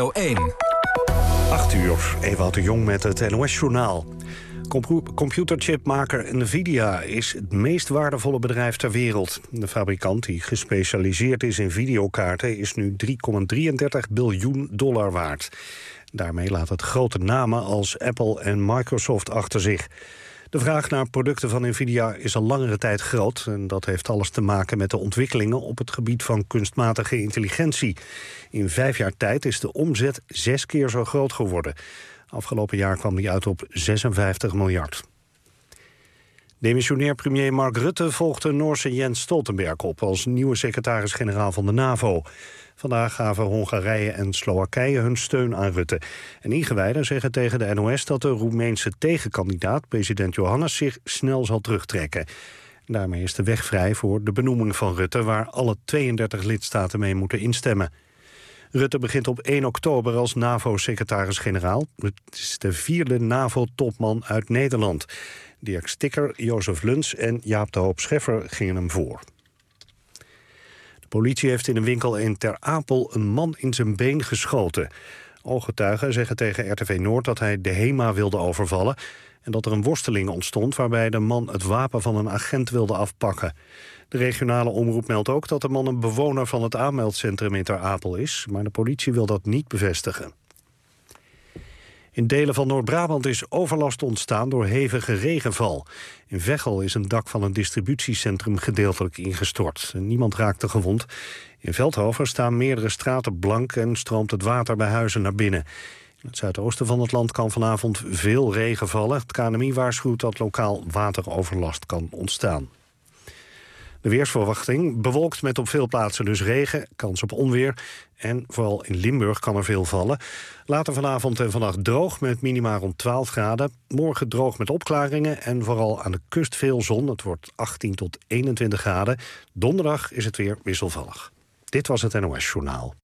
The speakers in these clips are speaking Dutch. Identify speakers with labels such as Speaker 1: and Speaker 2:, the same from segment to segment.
Speaker 1: Radio 1.
Speaker 2: 8 uur, Ewout de Jong met het NOS-journaal. Computerchipmaker Nvidia is het meest waardevolle bedrijf ter wereld. De fabrikant, die gespecialiseerd is in videokaarten, is nu $3,33 biljoen waard. Daarmee laat het grote namen als Apple en Microsoft achter zich. De vraag naar producten van Nvidia is al langere tijd groot. En dat heeft alles te maken met de ontwikkelingen op het gebied van kunstmatige intelligentie. In 5 jaar tijd is de omzet 6 keer zo groot geworden. Afgelopen jaar kwam die uit op 56 miljard. Demissionair premier Mark Rutte volgt de Noorse Jens Stoltenberg op als nieuwe secretaris-generaal van de NAVO. Vandaag gaven Hongarije en Slowakije hun steun aan Rutte. En ingewijden zeggen tegen de NOS dat de Roemeense tegenkandidaat, president Johannes, zich snel zal terugtrekken. Daarmee is de weg vrij voor de benoeming van Rutte, waar alle 32 lidstaten mee moeten instemmen. Rutte begint op 1 oktober als NAVO-secretaris-generaal. Het is de 4e NAVO-topman uit Nederland. Dirk Stikker, Jozef Luns en Jaap de Hoop Scheffer gingen hem voor. De politie heeft in een winkel in Ter Apel een man in zijn been geschoten. Ooggetuigen zeggen tegen RTV Noord dat hij de HEMA wilde overvallen en dat er een worsteling ontstond waarbij de man het wapen van een agent wilde afpakken. De regionale omroep meldt ook dat de man een bewoner van het aanmeldcentrum in Ter Apel is, maar de politie wil dat niet bevestigen. In delen van Noord-Brabant is overlast ontstaan door hevige regenval. In Veghel is een dak van een distributiecentrum gedeeltelijk ingestort. Niemand raakte gewond. In Veldhoven staan meerdere straten blank en stroomt het water bij huizen naar binnen. In het zuidoosten van het land kan vanavond veel regen vallen. Het KNMI waarschuwt dat lokaal wateroverlast kan ontstaan. De weersverwachting bewolkt met op veel plaatsen dus regen, kans op onweer. En vooral in Limburg kan er veel vallen. Later vanavond en vannacht droog met minima rond 12 graden. Morgen droog met opklaringen en vooral aan de kust veel zon. Het wordt 18 tot 21 graden. Donderdag is het weer wisselvallig. Dit was het NOS Journaal.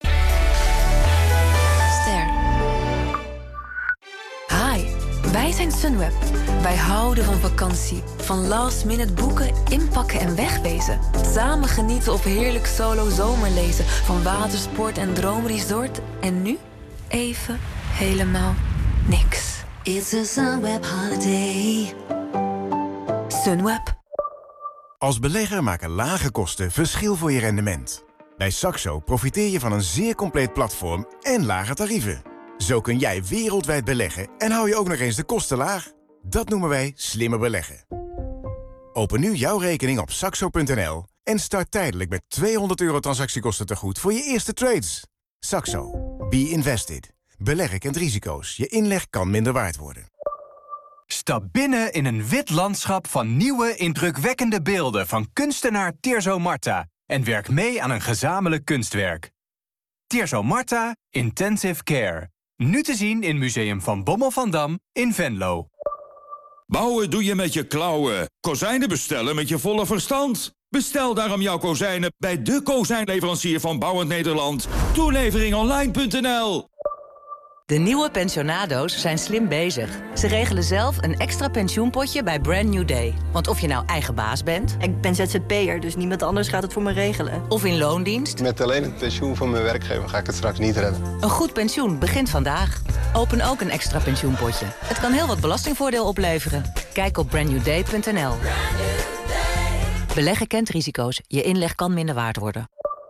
Speaker 3: Hi, wij zijn Sunweb. Wij houden van vakantie. Van last minute boeken, inpakken en wegwezen. Samen genieten of heerlijk solo zomerlezen. Van watersport en droomresort. En nu even helemaal niks.
Speaker 4: It's a Sunweb holiday.
Speaker 3: Sunweb.
Speaker 5: Als belegger maken lage kosten verschil voor je rendement. Bij Saxo profiteer je van een zeer compleet platform en lage tarieven. Zo kun jij wereldwijd beleggen en hou je ook nog eens de kosten laag. Dat noemen wij slimmer beleggen. Open nu jouw rekening op saxo.nl en start tijdelijk met €200 transactiekosten tegoed voor je eerste trades. Saxo. Be invested. Beleggen kent risico's. Je inleg kan minder waard worden.
Speaker 1: Stap binnen in een wit landschap van nieuwe, indrukwekkende beelden van kunstenaar Tirso Marta en werk mee aan een gezamenlijk kunstwerk. Tirso Marta, Intensive Care. Nu te zien in Museum Van Bommel van Dam in Venlo.
Speaker 6: Bouwen doe je met je klauwen. Kozijnen bestellen met je volle verstand. Bestel daarom jouw kozijnen bij de kozijnleverancier van Bouwend Nederland. Toeleveringonline.nl.
Speaker 7: De nieuwe pensionado's zijn slim bezig. Ze regelen zelf een extra pensioenpotje bij Brand New Day. Want of je nou eigen baas bent...
Speaker 8: Ik ben ZZP'er, dus niemand anders gaat het voor me regelen.
Speaker 7: Of in loondienst...
Speaker 9: Met alleen het pensioen van mijn werkgever ga ik het straks niet redden.
Speaker 7: Een goed pensioen begint vandaag. Open ook een extra pensioenpotje. Het kan heel wat belastingvoordeel opleveren. Kijk op brandnewday.nl. Beleggen kent risico's. Je inleg kan minder waard worden.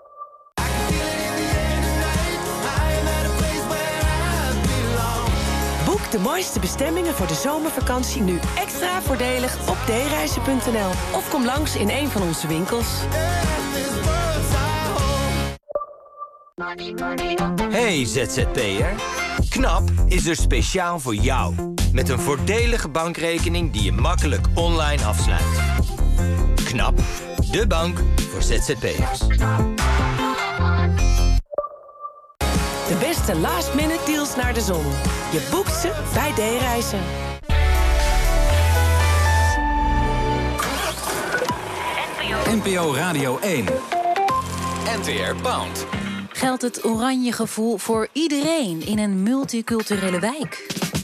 Speaker 10: Boek de mooiste bestemmingen voor de zomervakantie nu extra voordelig op dereizen.nl. Of kom langs in een van onze winkels.
Speaker 11: Hey ZZP'er. KNAP is er speciaal voor jou. Met een voordelige bankrekening die je makkelijk online afsluit. KNAP, de bank voor ZZP'ers.
Speaker 10: De beste last-minute deals naar de zon. Je boekt ze bij D-Reizen.
Speaker 1: NPO Radio 1. NTR Pound.
Speaker 12: Geldt het oranje gevoel voor iedereen in een multiculturele wijk?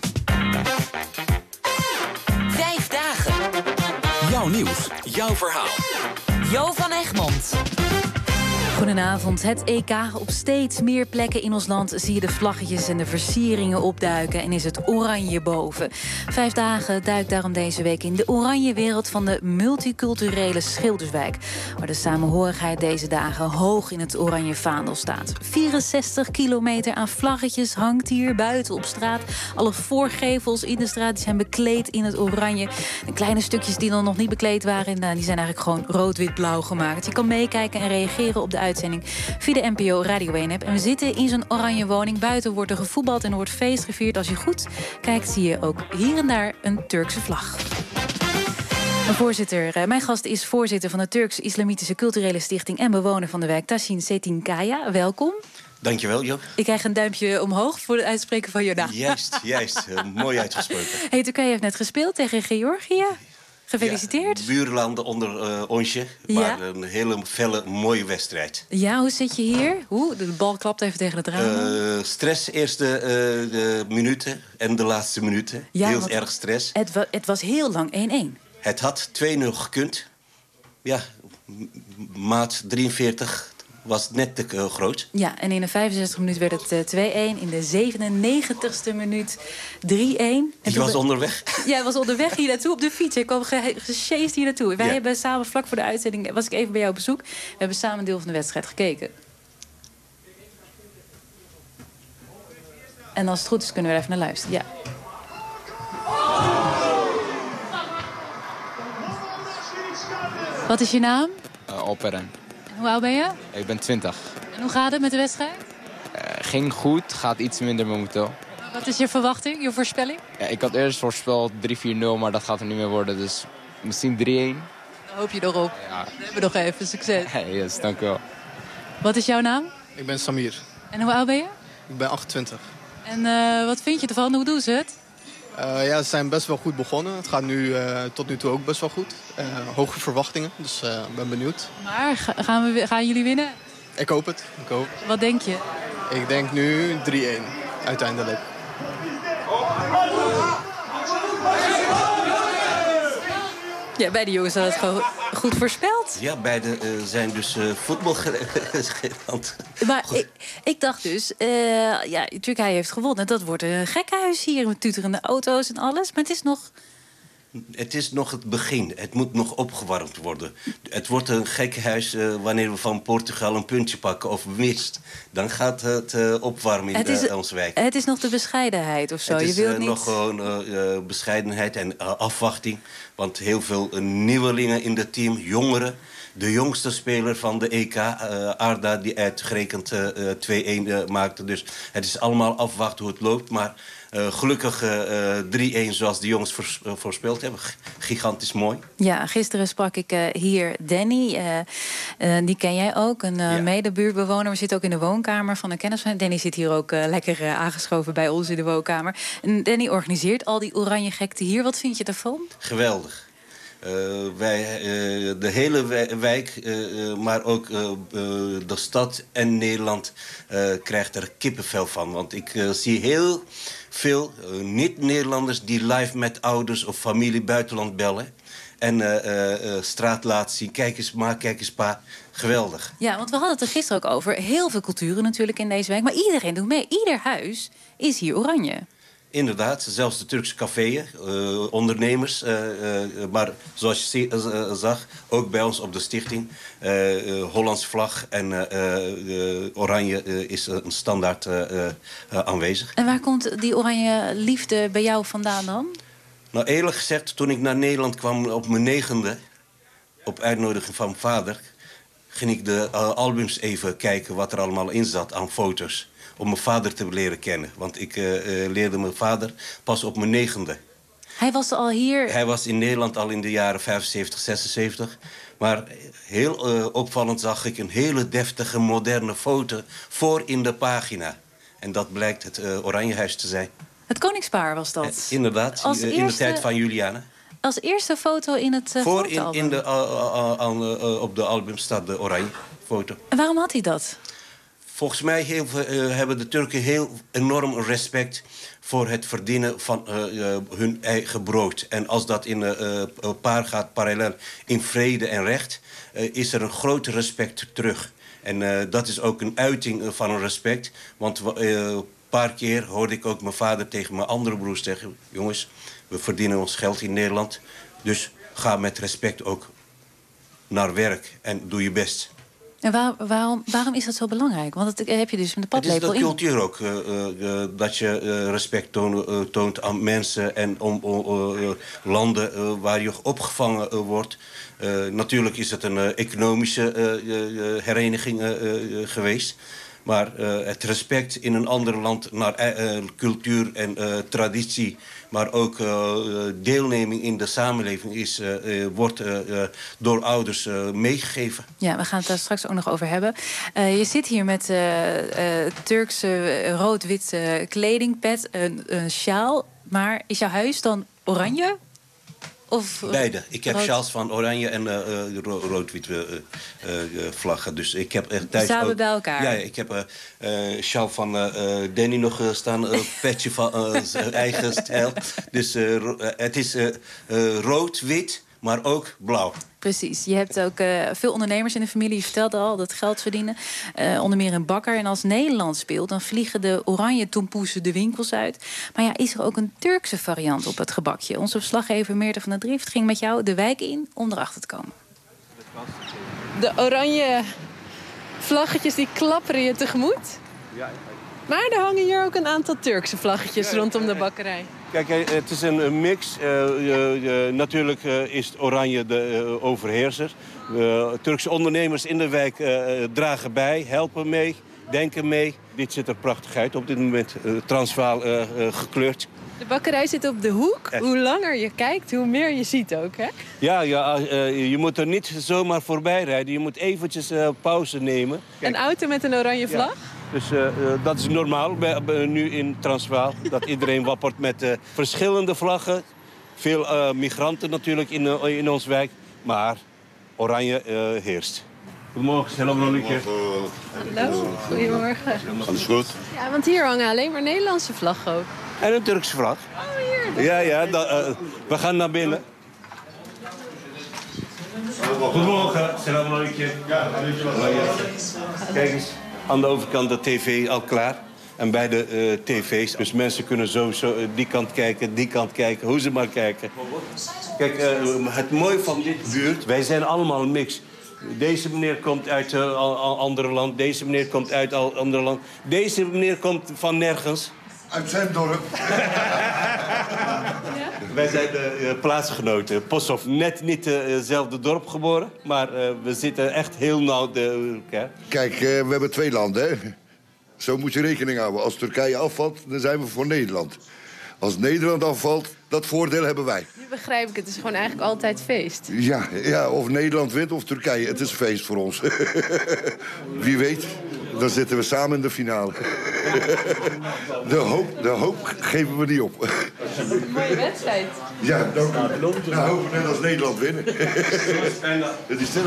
Speaker 7: 5 dagen.
Speaker 1: Jouw nieuws, jouw verhaal.
Speaker 7: Jo van Egmond.
Speaker 12: Goedenavond. Het EK. Op steeds meer plekken in ons land zie je de vlaggetjes en de versieringen opduiken en is het oranje boven. 5 dagen duikt daarom deze week in de oranje wereld van de multiculturele Schilderswijk, waar de samenhorigheid deze dagen hoog in het oranje vaandel staat. 64 kilometer aan vlaggetjes hangt hier buiten op straat. Alle voorgevels in de straat zijn bekleed in het oranje. De kleine stukjes die dan nog niet bekleed waren, die zijn eigenlijk gewoon rood-wit-blauw gemaakt. Je kan meekijken en reageren op de uitzending via de NPO Radio 1-app. En we zitten in zo'n oranje woning. Buiten wordt er gevoetbald en er wordt feest gevierd. Als je goed kijkt, zie je ook hier en daar een Turkse vlag. Mijn gast is voorzitter van de Turks-Islamitische Culturele Stichting en bewoner van de wijk Tasin Çetinkaya. Welkom.
Speaker 13: Dankjewel, Jo.
Speaker 12: Ik krijg een duimpje omhoog voor het uitspreken van je naam.
Speaker 13: Juist. Mooi uitgesproken.
Speaker 12: Hey, Turkije heeft net gespeeld tegen Georgië. Gefeliciteerd.
Speaker 13: Ja, buurlanden onder onsje, maar een hele felle, mooie wedstrijd.
Speaker 12: Ja, hoe zit je hier? De bal klapt even tegen het raam.
Speaker 13: Stress, eerste minuten en de laatste minuten. Ja, heel erg stress.
Speaker 12: Het was heel lang 1-1.
Speaker 13: Het had 2-0 gekund. Ja, maat 43 was net te groot.
Speaker 12: Ja, en in de 65e minuut werd het 2-1. In de 97e minuut 3-1.
Speaker 13: Die was onderweg?
Speaker 12: Ja, hij was onderweg hier naartoe op de fiets. Hij kwam gesjeest hier naartoe. Wij hebben samen, vlak voor de uitzending, was ik even bij jou op bezoek. We hebben samen een deel van de wedstrijd gekeken. En als het goed is, kunnen we er even naar luisteren. Ja. Wat is je naam?
Speaker 14: Alperen.
Speaker 12: Hoe oud ben je?
Speaker 14: Ik ben 20.
Speaker 12: En hoe gaat het met de wedstrijd?
Speaker 14: Ging goed, gaat iets minder momenteel.
Speaker 12: Wat is je verwachting, je voorspelling?
Speaker 14: Ja, ik had eerst voorspeld 3-4-0, maar dat gaat er niet meer worden. Dus misschien 3-1.
Speaker 12: Dan hoop je erop.
Speaker 14: Ja.
Speaker 12: Dan hebben we nog even succes.
Speaker 14: Yes, dank u wel.
Speaker 12: Wat is jouw naam?
Speaker 15: Ik ben Samir.
Speaker 12: En hoe oud ben je?
Speaker 15: Ik ben 28.
Speaker 12: En wat vind je ervan? Hoe doen ze het?
Speaker 15: Ja, ze zijn best wel goed begonnen. Het gaat nu tot nu toe ook best wel goed. Hoge verwachtingen, dus ik ben benieuwd.
Speaker 12: Maar gaan jullie winnen?
Speaker 15: Ik hoop het.
Speaker 12: Wat denk je?
Speaker 15: Ik denk nu 3-1, uiteindelijk.
Speaker 12: Ja, beide jongens hadden het gewoon goed voorspeld.
Speaker 13: Ja, beide zijn dus voetbalgerand.
Speaker 12: Maar ik dacht dus, Turkije heeft gewonnen. Dat wordt een gekkenhuis hier met tuterende auto's en alles. Maar
Speaker 13: het is nog het begin. Het moet nog opgewarmd worden. Het wordt een gekkenhuis wanneer we van Portugal een puntje pakken of mist. Dan gaat het opwarmen in onze wijk.
Speaker 12: Het is nog de bescheidenheid of zo.
Speaker 13: Het is
Speaker 12: je wilt niet...
Speaker 13: nog gewoon bescheidenheid en afwachting. Want heel veel nieuwelingen in het team, jongeren. De jongste speler van de EK, Arda, die uitgerekend 2-1 maakte. Dus het is allemaal afwachten hoe het loopt. Maar gelukkig 3-1 zoals de jongens voorspeld hebben. Gigantisch mooi.
Speaker 12: Ja, gisteren sprak ik hier Danny. Die ken jij ook, een medebuurtbewoner. We zitten ook in de woonkamer van een kennis van. Danny zit hier ook lekker aangeschoven bij ons in de woonkamer. En Danny organiseert al die oranje gekte hier. Wat vind je daarvan?
Speaker 13: Geweldig. De hele wijk, maar ook de stad en Nederland krijgt er kippenvel van. Want ik zie heel veel niet-Nederlanders die live met ouders of familie buitenland bellen. En straat laten zien. Kijk eens pa. Geweldig.
Speaker 12: Ja, want we hadden het er gisteren ook over. Heel veel culturen natuurlijk in deze wijk. Maar iedereen doet mee. Ieder huis is hier oranje.
Speaker 13: Inderdaad, zelfs de Turkse caféën, ondernemers. Maar zoals je zag, ook bij ons op de stichting. Hollands vlag en oranje is een standaard aanwezig.
Speaker 12: En waar komt die oranje liefde bij jou vandaan dan?
Speaker 13: Nou, eerlijk gezegd, toen ik naar Nederland kwam op mijn 9e... op uitnodiging van mijn vader... ging ik de albums even kijken wat er allemaal in zat aan foto's. Om mijn vader te leren kennen. Want ik leerde mijn vader pas op mijn 9e.
Speaker 12: Hij was al hier?
Speaker 13: Hij was in Nederland al in de jaren 75, 76. Maar heel opvallend zag ik een hele deftige, moderne foto voor in de pagina. En dat blijkt het Oranjehuis te zijn.
Speaker 12: Het koningspaar was dat?
Speaker 13: Inderdaad, in de tijd van Juliana.
Speaker 12: Als eerste foto in het fotoalbum?
Speaker 13: Op de album staat de oranje foto.
Speaker 12: En waarom had hij dat?
Speaker 13: Volgens mij hebben de Turken heel enorm respect voor het verdienen van hun eigen brood. En als dat in paar gaat parallel in vrede en recht, is er een groot respect terug. En dat is ook een uiting van een respect. Want een paar keer hoorde ik ook mijn vader tegen mijn andere broers zeggen... jongens, we verdienen ons geld in Nederland. Dus ga met respect ook naar werk en doe je best.
Speaker 12: En waarom is dat zo belangrijk? Want dat heb je dus met de padlepel in.
Speaker 13: Het is de cultuur ook. Dat je respect toont aan mensen en om landen waar je opgevangen wordt. Natuurlijk is het een economische hereniging geweest. Maar het respect in een ander land naar cultuur en traditie... maar ook deelneming in de samenleving wordt door ouders meegegeven.
Speaker 12: Ja, we gaan het daar straks ook nog over hebben. Je zit hier met Turkse rood-wit kledingpet, een sjaal. Maar is jouw huis dan oranje? Of
Speaker 13: beide. Ik heb sjaals van oranje en rood-wit vlaggen. Dus ik heb echt thuis
Speaker 12: samen
Speaker 13: ook,
Speaker 12: bij elkaar?
Speaker 13: Ja, ik heb sjaal van Danny nog staan. Petje van zijn eigen stijl. Dus het is rood-wit, maar ook blauw.
Speaker 12: Precies. Je hebt ook veel ondernemers in de familie. Je vertelde al dat geld verdienen. Onder meer een bakker. En als Nederland speelt, dan vliegen de oranje tompoesen de winkels uit. Maar ja, is er ook een Turkse variant op het gebakje? Onze verslaggever Meerte van der Drift ging met jou de wijk in om erachter te komen.
Speaker 16: De oranje vlaggetjes die klapperen je tegemoet. Maar er hangen hier ook een aantal Turkse vlaggetjes rondom de bakkerij.
Speaker 17: Kijk, het is een mix. Natuurlijk is oranje de overheerser. Turkse ondernemers in de wijk dragen bij, helpen mee, denken mee. Dit ziet er prachtig uit op dit moment. Transvaal gekleurd.
Speaker 16: De bakkerij zit op de hoek. Echt. Hoe langer je kijkt, hoe meer je ziet ook, hè?
Speaker 17: Ja, je moet er niet zomaar voorbij rijden. Je moet eventjes pauze nemen. Kijk.
Speaker 16: Een auto met een oranje vlag? Ja.
Speaker 17: Dus dat is normaal nu in Transvaal. Dat iedereen wappert met verschillende vlaggen. Veel migranten natuurlijk in ons wijk. Maar oranje heerst. Goedemorgen, Selamünaleyküm.
Speaker 16: Hallo, goedemorgen.
Speaker 17: Alles goed?
Speaker 16: Ja, want hier hangen alleen maar Nederlandse vlaggen ook.
Speaker 17: En een Turkse vlag.
Speaker 16: Oh, hier.
Speaker 17: Ja, we gaan naar binnen. Goedemorgen, Selamünaleyküm. Ja, kijk eens. Aan de overkant de tv al klaar. En bij de tv's. Dus mensen kunnen zo die kant kijken, hoe ze maar kijken. Kijk, het mooie van dit buurt, wij zijn allemaal een mix. Deze meneer komt uit een ander land, deze meneer komt uit een ander land. Deze meneer komt van nergens.
Speaker 18: Uit zijn dorp.
Speaker 17: Wij zijn plaatsgenoten. Posthof, net niet hetzelfde dorp geboren, maar we zitten echt heel nauw.
Speaker 18: Kijk, we hebben twee landen, hè. Zo moet je rekening houden. Als Turkije afvalt, dan zijn we voor Nederland. Als Nederland afvalt, dat voordeel hebben wij.
Speaker 16: Nu begrijp ik, het is gewoon eigenlijk altijd feest.
Speaker 18: Ja, of Nederland wint of Turkije. Het is feest voor ons. Wie weet, dan zitten we samen in de finale. De hoop geven we niet op.
Speaker 16: Een mooie wedstrijd.
Speaker 18: Ja, dank u. Nou, hopen we net als Nederland winnen. Het is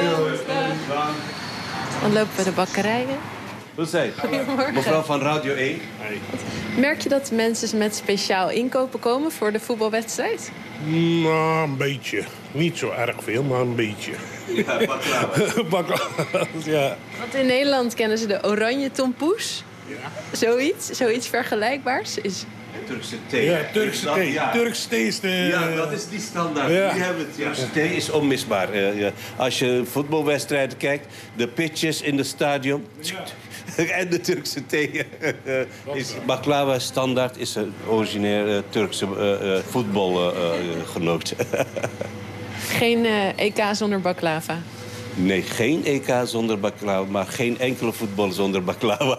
Speaker 16: Dan lopen we de bakkerijen.
Speaker 17: Goedemorgen. Mevrouw van Radio 1.
Speaker 16: Merk je dat mensen met speciaal inkopen komen voor de voetbalwedstrijd?
Speaker 19: Nou, een beetje. Niet zo erg veel, maar een beetje.
Speaker 17: Ja, baklava.
Speaker 19: Ja.
Speaker 16: Want in Nederland kennen ze de oranje tompoes. Ja. Zoiets vergelijkbaars is...
Speaker 17: Turkse thee.
Speaker 19: Ja, Turkse thee. Ja. Turkse thee is de...
Speaker 17: Ja, dat is die standaard.
Speaker 19: Ja.
Speaker 17: Die hebben het. Ja. Turkse thee is onmisbaar. Als je voetbalwedstrijden kijkt, de pitches in het stadion... Ja. En de Turkse thee is baklava standaard, is een originair Turkse voetbalgenoot.
Speaker 16: Geen EK zonder baklava?
Speaker 17: Nee, geen EK zonder baklava, maar geen enkele voetbal zonder baklava.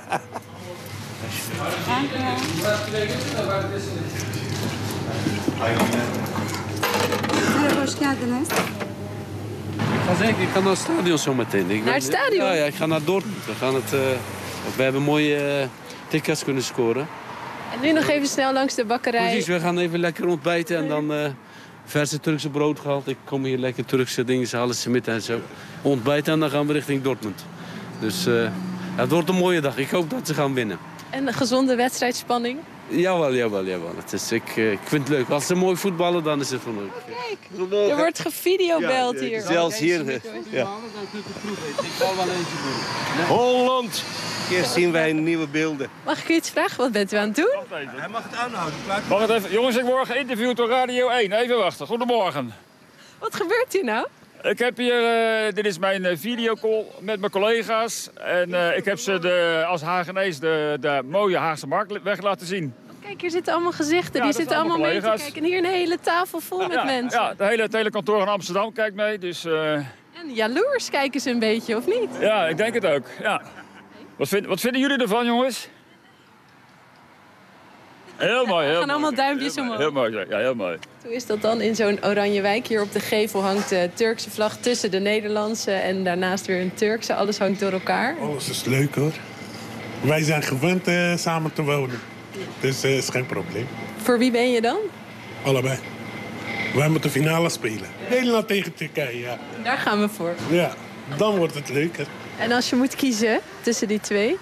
Speaker 20: Hoş geldiniz.
Speaker 21: Ik ga naar het stadion zometeen.
Speaker 16: Naar het stadion?
Speaker 21: Ja, ik ga naar Dortmund. We hebben mooie tickets kunnen scoren.
Speaker 16: En nu nog even snel langs de bakkerij.
Speaker 21: Precies, we gaan even lekker ontbijten en dan verse Turkse brood gehaald. Ik kom hier lekker Turkse dingen halen, smitten en zo. Ontbijten en dan gaan we richting Dortmund. Dus het wordt een mooie dag. Ik hoop dat ze gaan winnen.
Speaker 16: En een gezonde wedstrijdspanning?
Speaker 21: Jawel. Ik vind het leuk. Als ze mooi voetballen, dan is het wel leuk.
Speaker 16: Kijk, er wordt gevideobeld hier.
Speaker 17: Zelfs hier. Ja.
Speaker 21: Ik zal wel eentje doen.
Speaker 17: Holland! Hier zien wij nieuwe beelden.
Speaker 16: Mag ik u iets vragen? Wat bent u aan het doen?
Speaker 17: Hij mag het aanhouden.
Speaker 20: Wacht even. Jongens, ik word geïnterviewd door Radio 1. Even wachten. Goedemorgen.
Speaker 16: Wat gebeurt hier nou?
Speaker 20: Ik heb hier, dit is mijn videocall met mijn collega's. En ik heb ze als Hagenees de mooie Haagse Marktweg laten zien.
Speaker 16: Kijk, hier zitten allemaal gezichten. Die zitten allemaal mee te kijken. En hier een hele tafel vol met mensen.
Speaker 20: Ja, het hele kantoor in Amsterdam kijkt mee. Dus,
Speaker 16: En jaloers kijken ze een beetje, of niet?
Speaker 20: Ja, ik denk het ook. Ja. Wat vinden jullie ervan, jongens? Heel mooi.
Speaker 16: We gaan allemaal duimpjes omhoog.
Speaker 20: Heel mooi, ja, heel mooi.
Speaker 16: Hoe is dat dan in zo'n oranje wijk? Hier op de gevel hangt de Turkse vlag tussen de Nederlandse en daarnaast weer een Turkse. Alles hangt door elkaar.
Speaker 19: Alles is leuk, hoor. Wij zijn gewend samen te wonen. Dus is geen probleem.
Speaker 16: Voor wie ben je dan?
Speaker 19: Allebei. Wij moeten finale spelen. Nederland tegen Turkije, ja.
Speaker 16: Daar gaan we voor.
Speaker 19: Ja, dan wordt het leuker.
Speaker 16: En als je moet kiezen tussen die twee?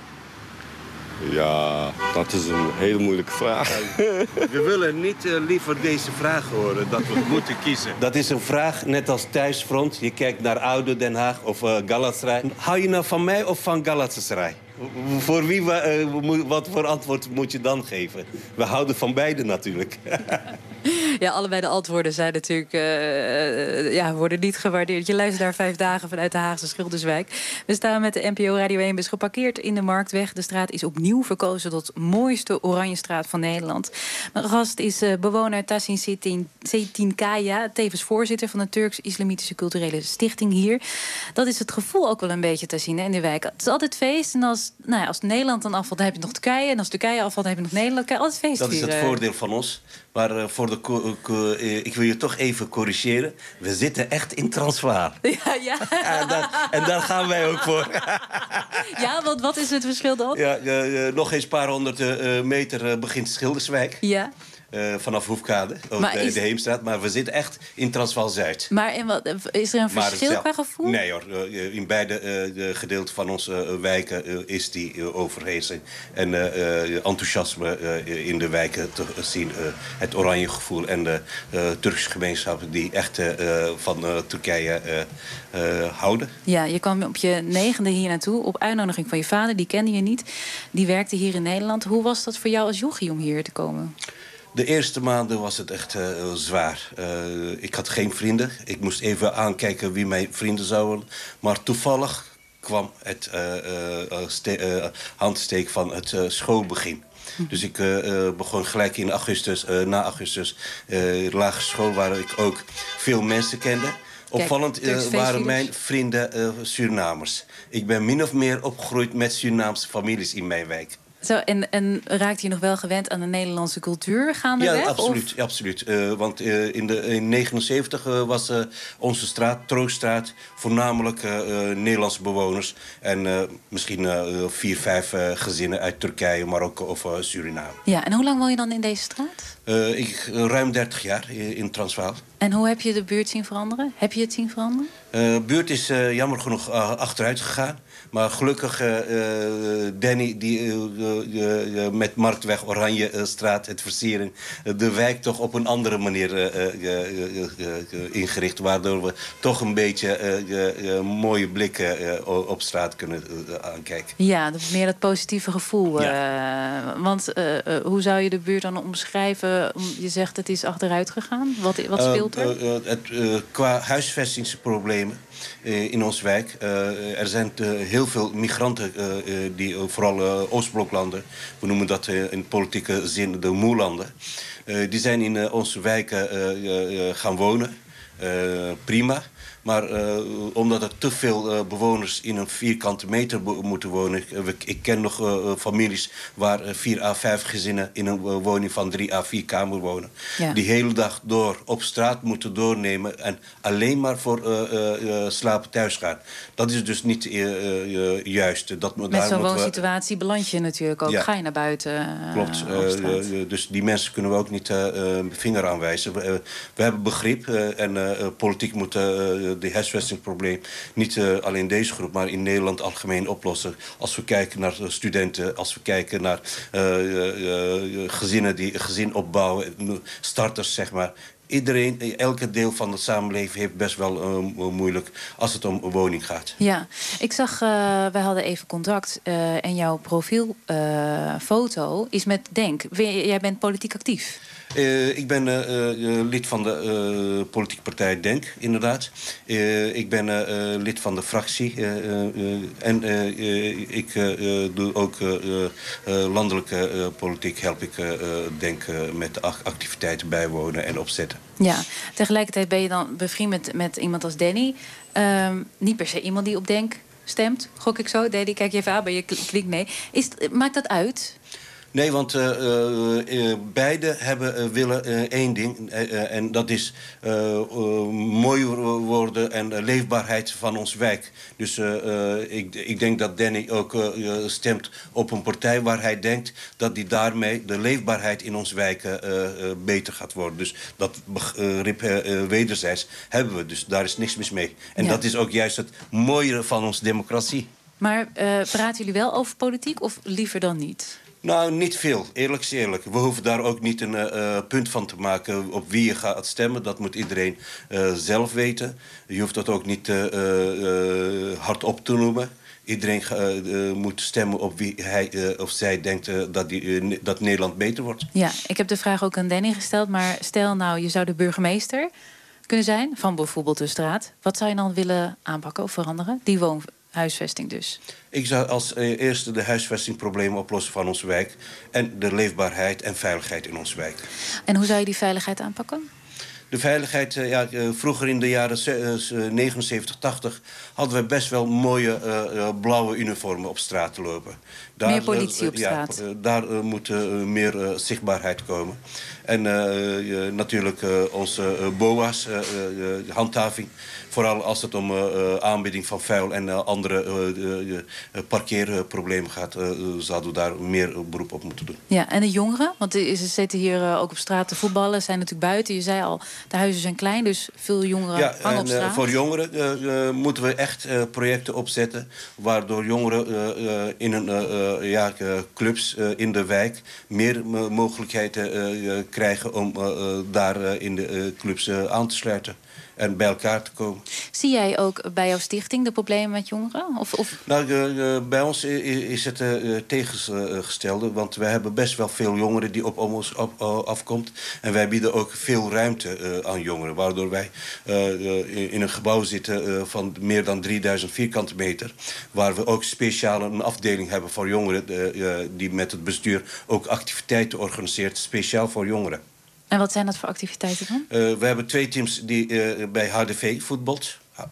Speaker 22: Ja, dat is een hele moeilijke vraag.
Speaker 17: We willen niet liever deze vraag horen, dat we moeten kiezen. Dat is een vraag, net als thuisfront. Je kijkt naar ADO Den Haag of Galatasaray. Hou je nou van mij of van Galatasaray? Voor wie, wat voor antwoord moet je dan geven? We houden van beide natuurlijk.
Speaker 12: Ja, allebei de antwoorden zijn natuurlijk worden niet gewaardeerd. Je luistert naar 5 dagen vanuit de Haagse Schilderswijk. We staan met de NPO Radio 1 bus geparkeerd in de Marktweg. De straat is opnieuw verkozen tot mooiste oranje straat van Nederland. Mijn gast is bewoner Tahsin Çetinkaya, tevens voorzitter van de Turks-Islamitische Culturele Stichting hier. Dat is het gevoel ook wel een beetje te zien in de wijk. Het is altijd feest en als Nederland dan afvalt, dan heb je nog Turkije. En als Turkije afvalt, dan heb je nog Nederland. Altijd feest.
Speaker 17: Dat is het voordeel van ons. Maar ik wil je toch even corrigeren. We zitten echt in Transvaal.
Speaker 12: Ja.
Speaker 17: En daar gaan wij ook voor.
Speaker 12: Ja, want wat is het verschil dan?
Speaker 17: Ja, nog eens een paar honderd meter begint Schilderswijk.
Speaker 12: Ja.
Speaker 17: Vanaf Hoefkade, de Heemstraat. Maar we zitten echt in Transvaal-Zuid.
Speaker 12: Maar is er een verschil qua gevoel?
Speaker 17: Nee hoor, in beide gedeelten van onze wijken is die overheersing. En enthousiasme in de wijken te zien. Het oranje gevoel en de Turkse gemeenschappen die echt van Turkije houden.
Speaker 12: Ja, je kwam op je 9e hier naartoe op uitnodiging van je vader. Die kende je niet. Die werkte hier in Nederland. Hoe was dat voor jou als jochie om hier te komen?
Speaker 17: De eerste maanden was het echt zwaar. Ik had geen vrienden. Ik moest even aankijken wie mijn vrienden zouden. Maar toevallig kwam het handsteek van het schoolbegin. Dus ik begon gelijk in augustus, na augustus, lagere school, waar ik ook veel mensen kende. Opvallend waren mijn vrienden Surinamers. Ik ben min of meer opgegroeid met Surinaamse families in mijn wijk.
Speaker 12: Zo, en raakt je nog wel gewend aan de Nederlandse cultuur gaandeweg?
Speaker 17: Ja, absoluut.
Speaker 12: Of?
Speaker 17: Absoluut. Want in 1979 was onze straat, Trooststraat, voornamelijk Nederlandse bewoners. En misschien 4-5 gezinnen uit Turkije, Marokko of Suriname.
Speaker 12: Ja, en hoe lang woon je dan in deze straat?
Speaker 17: Ruim 30 jaar in Transvaal.
Speaker 12: En hoe heb je de buurt zien veranderen? Heb je het zien veranderen?
Speaker 17: De buurt is jammer genoeg achteruit gegaan. Maar gelukkig Danny, die met Marktweg, Oranjestraat, het versieren, de wijk toch op een andere manier ingericht. Waardoor we toch een beetje mooie blikken op straat kunnen aankijken.
Speaker 12: Ja, meer dat positieve gevoel. Ja. Want hoe zou je de buurt dan omschrijven? Je zegt het is achteruit gegaan. Wat speelt er?
Speaker 17: Qua huisvestingsproblemen in onze wijk. Er zijn heel veel migranten, die vooral Oostbloklanden, we noemen dat in politieke zin de moerlanden, die zijn in onze wijken gaan wonen. Prima. Maar omdat er te veel bewoners in een vierkante meter moeten wonen. Ik ken nog families waar 4 à 5 gezinnen in een woning van 3 à 4 kamer wonen. Ja. Die hele dag door op straat moeten doornemen en alleen maar voor slapen thuis gaan. Dat is dus niet juist.
Speaker 12: Met zo'n woonsituatie beland je natuurlijk ook. Ja. Ga je naar buiten.
Speaker 17: Klopt. Dus die mensen kunnen we ook niet vinger aanwijzen. We hebben begrip en politiek moet de huisvestingsprobleem niet alleen deze groep, maar in Nederland algemeen oplossen. Als we kijken naar studenten, als we kijken naar gezinnen die gezin opbouwen, starters zeg maar. Iedereen, elke deel van de samenleving heeft best wel moeilijk als het om woning gaat.
Speaker 12: Ja, ik zag, wij hadden even contact en jouw profielfoto is met Denk. Jij bent politiek actief.
Speaker 17: Ik ben lid van de politieke partij Denk, inderdaad. Ik ben lid van de fractie. En ik doe ook landelijke politiek. Help ik Denk met activiteiten bijwonen en opzetten.
Speaker 12: Ja, tegelijkertijd ben je dan bevriend met iemand als Danny. Niet per se iemand die op Denk stemt, gok ik zo. Danny, kijk je even aan, maar je klinkt nee. Maakt dat uit?
Speaker 17: Nee, want beide willen één ding. En dat is mooier worden en leefbaarheid van ons wijk. Dus ik denk dat Danny ook stemt op een partij waar hij denkt dat die daarmee de leefbaarheid in ons wijk beter gaat worden. Dus dat begrip wederzijds hebben we. Dus daar is niks mis mee. En dat is ook juist het mooiere van onze democratie.
Speaker 12: Maar praten jullie wel over politiek of liever dan niet?
Speaker 17: Nou, niet veel. Eerlijk is eerlijk. We hoeven daar ook niet een punt van te maken op wie je gaat stemmen. Dat moet iedereen zelf weten. Je hoeft dat ook niet hardop te noemen. Iedereen moet stemmen op wie hij of zij denkt dat Nederland beter wordt. Ja, ik heb de vraag ook aan Danny gesteld. Maar stel nou, je zou de burgemeester kunnen zijn van bijvoorbeeld de straat. Wat zou je dan willen aanpakken of veranderen? Die huisvesting dus. Ik zou als eerste de huisvestingproblemen oplossen van onze wijk. En de leefbaarheid en veiligheid in onze wijk. En hoe zou je die veiligheid aanpakken? De veiligheid, vroeger in de jaren 79, 80... hadden we best wel mooie blauwe uniformen op straat te lopen. Meer politie op straat? Daar moet meer zichtbaarheid komen. En natuurlijk onze BOA's, handhaving. Vooral als het om aanbieding van vuil en andere parkeerproblemen gaat... zouden we daar meer beroep op moeten doen. Ja, en de jongeren? Want ze zitten hier ook op straat te voetballen, zijn natuurlijk buiten. Je zei al, de huizen zijn klein, dus veel jongeren hangen op straat. Voor jongeren moeten we echt projecten opzetten... waardoor jongeren in een clubs in de wijk... meer mogelijkheden krijgen om daar in de clubs aan te sluiten. En bij elkaar te komen. Zie jij ook bij jouw stichting de problemen met jongeren? Nou, bij ons is het tegengestelde. Want wij hebben best wel veel jongeren die op ons afkomt. En wij bieden ook veel ruimte aan jongeren. Waardoor wij in een gebouw zitten van meer dan 3000 vierkante meter. Waar we ook speciaal een afdeling hebben voor jongeren. Die met het bestuur ook activiteiten organiseert. Speciaal voor jongeren. En wat zijn dat voor activiteiten dan? We hebben 2 teams die bij HDV voetbalt.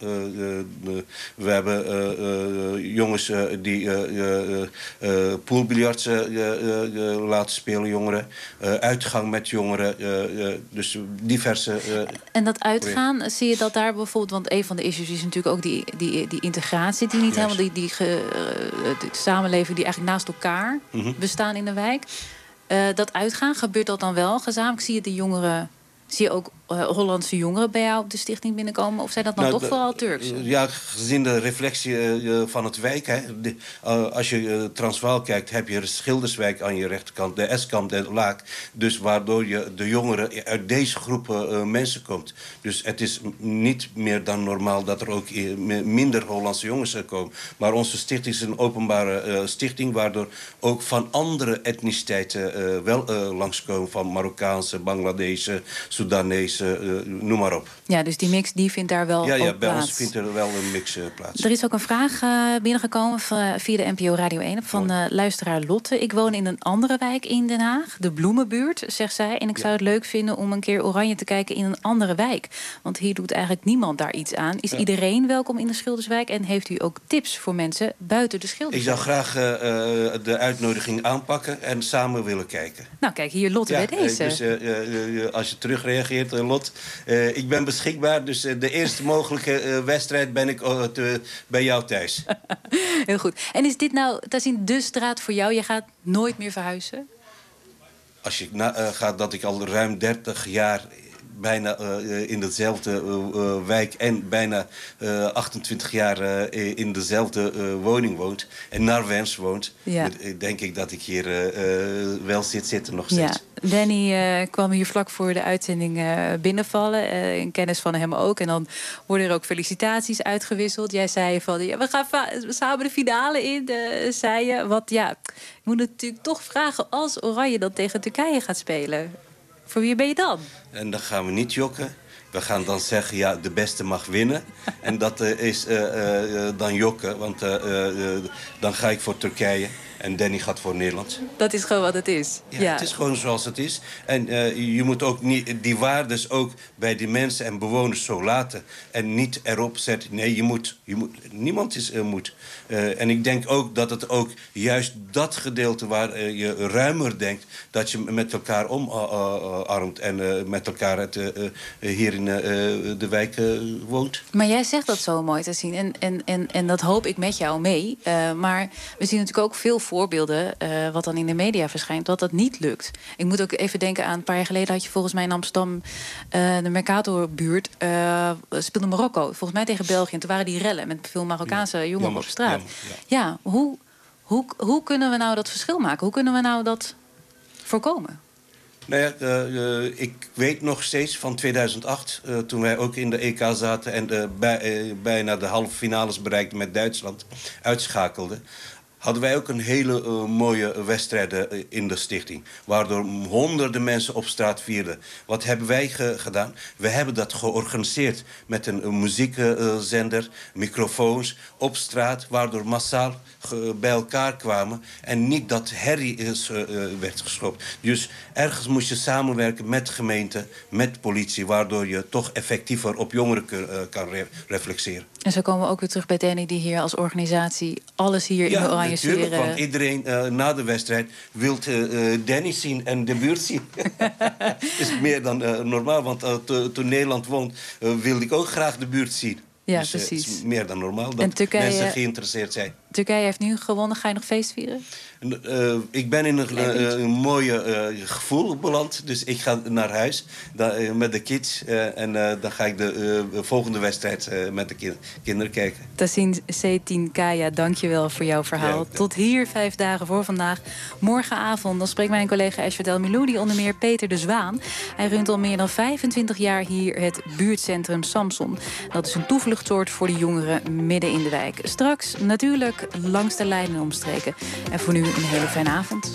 Speaker 17: We hebben jongens die poolbiljarts laten spelen, jongeren. Uitgang met jongeren. Dus diverse... En dat uitgaan, zie je dat daar bijvoorbeeld... want een van de issues is natuurlijk ook die integratie... die niet helemaal die samenleving die eigenlijk naast elkaar bestaan in de wijk... dat uitgaan, gebeurt dat dan wel gezamenlijk? Zie je de jongeren, zie je ook Hollandse jongeren bij jou op de stichting binnenkomen? Of zijn dat dan toch vooral Turkse? Ja, gezien de reflectie van het wijk. Hè, als je Transvaal kijkt, heb je Schilderswijk aan je rechterkant. De Eskamp, de Laak. Dus waardoor je de jongeren uit deze groep mensen komt. Dus het is niet meer dan normaal dat er ook minder Hollandse jongens komen. Maar onze stichting is een openbare stichting... waardoor ook van andere etniciteiten wel langskomen. Van Marokkaanse, Bangladese, Soedanese... noem maar op. Ja, dus die mix die vindt daar wel ook plaats. Ja, bij ons vindt er wel een mix plaats. Er is ook een vraag binnengekomen via de NPO Radio 1... van luisteraar Lotte. Ik woon in een andere wijk in Den Haag, de Bloemenbuurt, zegt zij. En ik zou het leuk vinden om een keer Oranje te kijken in een andere wijk. Want hier doet eigenlijk niemand daar iets aan. Is iedereen welkom in de Schilderswijk? En heeft u ook tips voor mensen buiten de Schilderswijk? Ik zou graag de uitnodiging aanpakken en samen willen kijken. Nou, kijk, hier Lotte bij deze. Dus als je terugreageert... Lot. Ik ben beschikbaar, dus de eerste mogelijke wedstrijd ben ik bij jou thuis. Heel goed. En is dit nou, dat is in de straat voor jou? Je gaat nooit meer verhuizen? Als je gaat dat ik al ruim 30 jaar
Speaker 13: bijna in dezelfde wijk en bijna 28 jaar in dezelfde woning woont en naar wens woont, denk ik dat ik hier wel zitten nog steeds.
Speaker 12: Ja. Danny kwam hier vlak voor de uitzending binnenvallen. In kennis van hem ook. En dan worden er ook felicitaties uitgewisseld. Jij zei van, we gaan samen de finale in, zei je. Wat, je moet natuurlijk toch vragen als Oranje dan tegen Turkije gaat spelen. Voor wie ben je dan?
Speaker 13: En dan gaan we niet jokken. We gaan dan zeggen, de beste mag winnen. En dat is dan jokken, want dan ga ik voor Turkije. En Danny gaat voor Nederland.
Speaker 12: Dat is gewoon wat het is.
Speaker 13: Ja, het is gewoon zoals het is. En je moet ook niet die waardes ook bij die mensen en bewoners zo laten. En niet erop zetten. Nee, je moet niemand moet. En ik denk ook dat het ook juist dat gedeelte waar je ruimer denkt, dat je met elkaar omarmt en met elkaar hier in de wijk woont.
Speaker 12: Maar jij zegt dat zo mooi te zien. En dat hoop ik met jou mee. Maar we zien natuurlijk ook veel voorbeelden, wat dan in de media verschijnt, dat niet lukt. Ik moet ook even denken aan, een paar jaar geleden had je volgens mij in Amsterdam, de Mercatorbuurt, speelde Marokko, volgens mij tegen België. En toen waren die rellen met veel Marokkaanse jongeren op straat. Ja, hoe kunnen we nou dat verschil maken? Hoe kunnen we nou dat voorkomen?
Speaker 13: Nou ja, ik weet nog steeds van 2008, toen wij ook in de EK zaten en bijna de halve finales bereikten met Duitsland, uitschakelden, hadden wij ook een hele mooie wedstrijden in de stichting. Waardoor honderden mensen op straat vierden. Wat hebben wij gedaan? We hebben dat georganiseerd met een muziekzender, microfoons op straat, waardoor massaal bij elkaar kwamen en niet dat herrie werd geschopt. Dus ergens moest je samenwerken met gemeente, met politie, waardoor je toch effectiever op jongeren kan reflecteren.
Speaker 12: En zo komen we ook weer terug bij Danny, die hier als organisatie alles hier in de Oranje sfeer.
Speaker 13: Ja, natuurlijk, want iedereen na de wedstrijd wil Danny zien en de buurt zien. Is meer dan normaal, want toen Nederland won, wilde ik ook graag de buurt zien.
Speaker 12: Ja,
Speaker 13: dus,
Speaker 12: precies.
Speaker 13: Het is meer dan normaal dat mensen geïnteresseerd zijn.
Speaker 12: Turkije heeft nu gewonnen. Ga je nog feest vieren?
Speaker 13: Ik ben in een mooie gevoel beland. Dus ik ga naar huis met de kids. En dan ga ik de volgende wedstrijd met de kinderen kijken.
Speaker 12: Tassin C10 Kaya, dank je wel voor jouw verhaal. Ja, tot hier 5 dagen voor vandaag. Morgenavond dan spreekt mijn collega Ashford El Miloudi onder meer Peter de Zwaan. Hij runt al meer dan 25 jaar hier het buurtcentrum Samson. Dat is een toevluchtsoord voor de jongeren midden in de wijk. Straks natuurlijk langs de lijnen omstreken. En voor nu een hele fijne avond.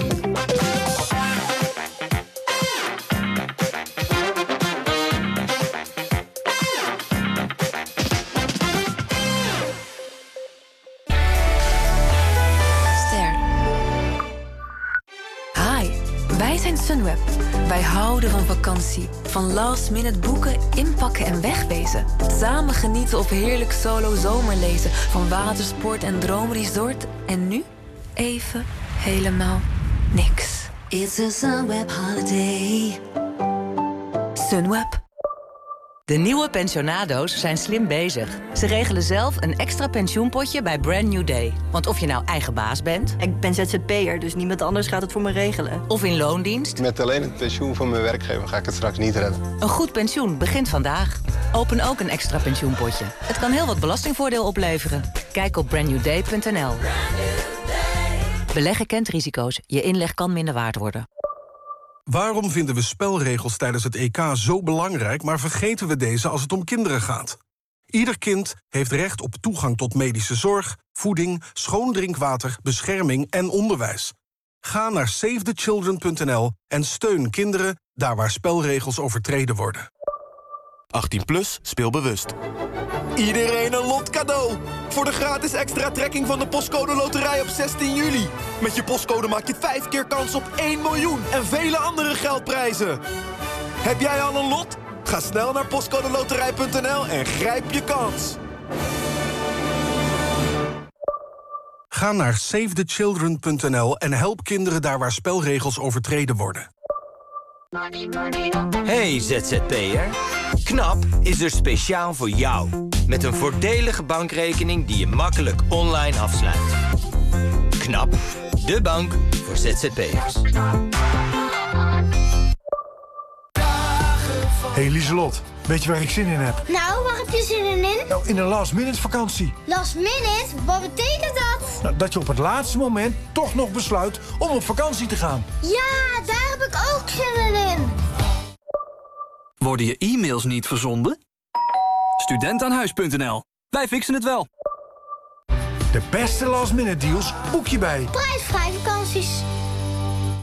Speaker 12: Wij zijn Sunweb. Wij houden van vakantie. Van last-minute boeken, inpakken en wegwezen. Samen genieten of heerlijk solo zomerlezen. Van watersport en droomresort. En nu even helemaal niks.
Speaker 2: It's a Sunweb holiday.
Speaker 12: Sunweb.
Speaker 7: De nieuwe pensionado's zijn slim bezig. Ze regelen zelf een extra pensioenpotje bij Brand New Day. Want of je nou eigen baas bent...
Speaker 8: Ik ben ZZP'er, dus niemand anders gaat het voor me regelen.
Speaker 7: Of in loondienst...
Speaker 9: Met alleen het pensioen van mijn werkgever ga ik het straks niet redden.
Speaker 7: Een goed pensioen begint vandaag. Open ook een extra pensioenpotje. Het kan heel wat belastingvoordeel opleveren. Kijk op brandnewday.nl. Beleggen kent risico's. Je inleg kan minder waard worden.
Speaker 4: Waarom vinden we spelregels tijdens het EK zo belangrijk, maar vergeten we deze als het om kinderen gaat? Ieder kind heeft recht op toegang tot medische zorg, voeding, schoon drinkwater, bescherming en onderwijs. Ga naar SaveTheChildren.nl en steun kinderen daar waar spelregels overtreden worden.
Speaker 23: 18+, speel bewust. Iedereen een lot cadeau. Voor de gratis extra trekking van de Postcode Loterij op 16 juli. Met je postcode maak je 5 keer kans op 1 miljoen en vele andere geldprijzen. Heb jij al een lot? Ga snel naar postcodeloterij.nl en grijp je kans.
Speaker 4: Ga naar SaveTheChildren.nl en help kinderen daar waar spelregels overtreden worden.
Speaker 11: Hey ZZP'er. KNAP is er speciaal voor jou. Met een voordelige bankrekening die je makkelijk online afsluit. KNAP, de bank voor ZZP'ers.
Speaker 2: Dagen van
Speaker 3: Hey Lieselot, weet je waar ik zin in heb?
Speaker 5: Nou, waar heb je zin in?
Speaker 3: Nou, in een last-minute vakantie.
Speaker 5: Last minute? Wat betekent dat?
Speaker 3: Nou, dat je op het laatste moment toch nog besluit om op vakantie te gaan.
Speaker 5: Ja, daar heb ik ook zin in.
Speaker 6: Worden je e-mails niet verzonden? Studentaanhuis.nl. Wij fixen het wel.
Speaker 3: De beste last-minute deals boek je bij
Speaker 5: Prijsvrij vakanties.